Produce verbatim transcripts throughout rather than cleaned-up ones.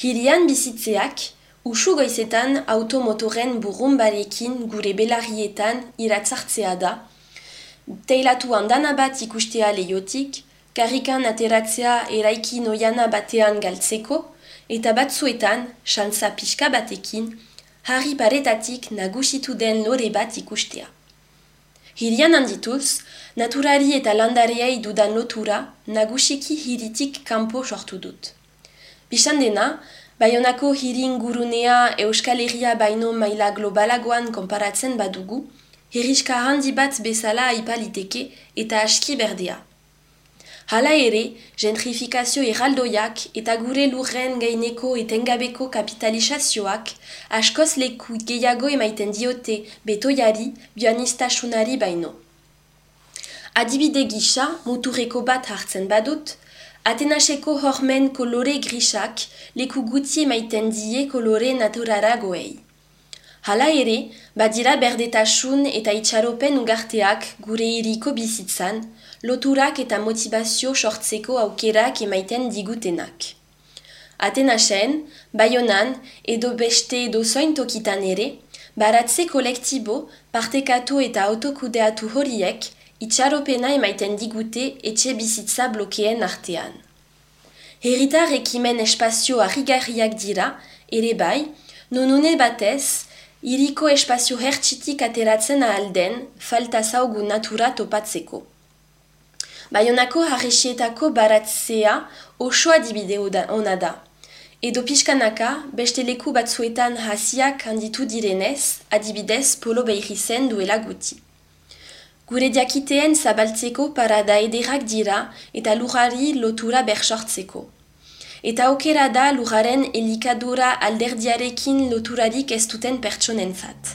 Hirian bizitzeak, usu goizetan automotoren burrumbarekin gure belarrietan iratzartzea da, teilatuan dana bat ikustea lehiotik, karrikan ateratzea eraikin oiana batean galtzeko, eta batzuetan, xantza pixka batekin, harri paretatik nagusitu den lore bat ikustea. Hirian handituz, naturari eta landareei dudan lotura, nagusiki hiritik kanpo sortu dut. Bisan dena, Baionako hiri ingurunea Euskal Herria baino maila globalagoan konparatzen badugu, herriska handi bat bezala aipaliteke eta aski berdea. Hala ere, gentrifikazio erraldoiak eta gure lurren gaineko etengabeko kapitalizazioak askoz leku gehiago emaiten diote betoiari bioanistasunari baino. Adibide gisa, muturreko bat hartzen badut, Atenaseko hormen kolore grisak leku guti emaiten die kolore naturaragoei. Hala ere, badira berdetasun eta itxaropen ugarteak gure hiriko bizitzan, loturak eta motivazio sortzeko aukerak emaiten digutenak. Atenasen, Baionan edo beste edo zoin tokitan ere, baratze kolektibo, partekatu eta autokudeatu horiek, itxaropena emaiten digute etxe bizitza blokeen artean. Herritar ekimen espazio harrigarriak dira, ere bai, nonune batez, hiriko espazio hertsitik ateratzen ahalden, falta zaugu natura topatzeko. Baionako harresietako baratzea oso adibide ona da. Edo pixkanaka, beste leku batzuetan hasiak handitu direnez, adibidez polo behirizen duela guti. Gure diakiteen zabaltzeko parada ederrak dira eta lurrari lotura bersortzeko. Eta okera da lurraren elikadura alderdiarekin loturarik ez duten pertsonentzat.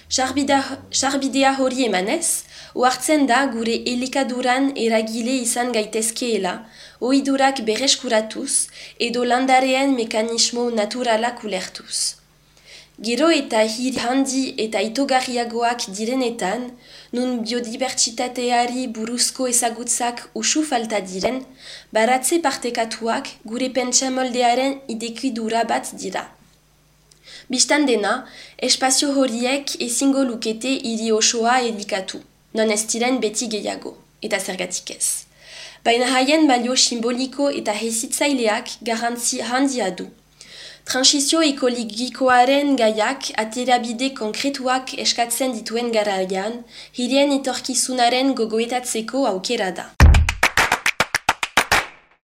Sarbidea hori emanez, ohartzen da gure elikaduran eragile izan gaitezkeela, ohidurak bereskuratuz edo landareen mekanismo naturalak ulertuz. Gero eta hiri handi eta itogarriagoak direnetan, nun biodibertsitateari buruzko ezagutzak usu falta diren, baratze partekatuak gure pentsamoldearen idekidura bat dira. Bistan dena, espazio horiek ezingo lukete hiri osoa elikatu, non ez diren beti gehiago, eta zergatik ez. Baina haien balio simboliko eta hezitzaileak garrantzi handia du. Transizio ekologikoaren gaiak aterabide konkretuak eskatzen dituen garaian, hirien etorkizunaren gogoetatzeko aukera da.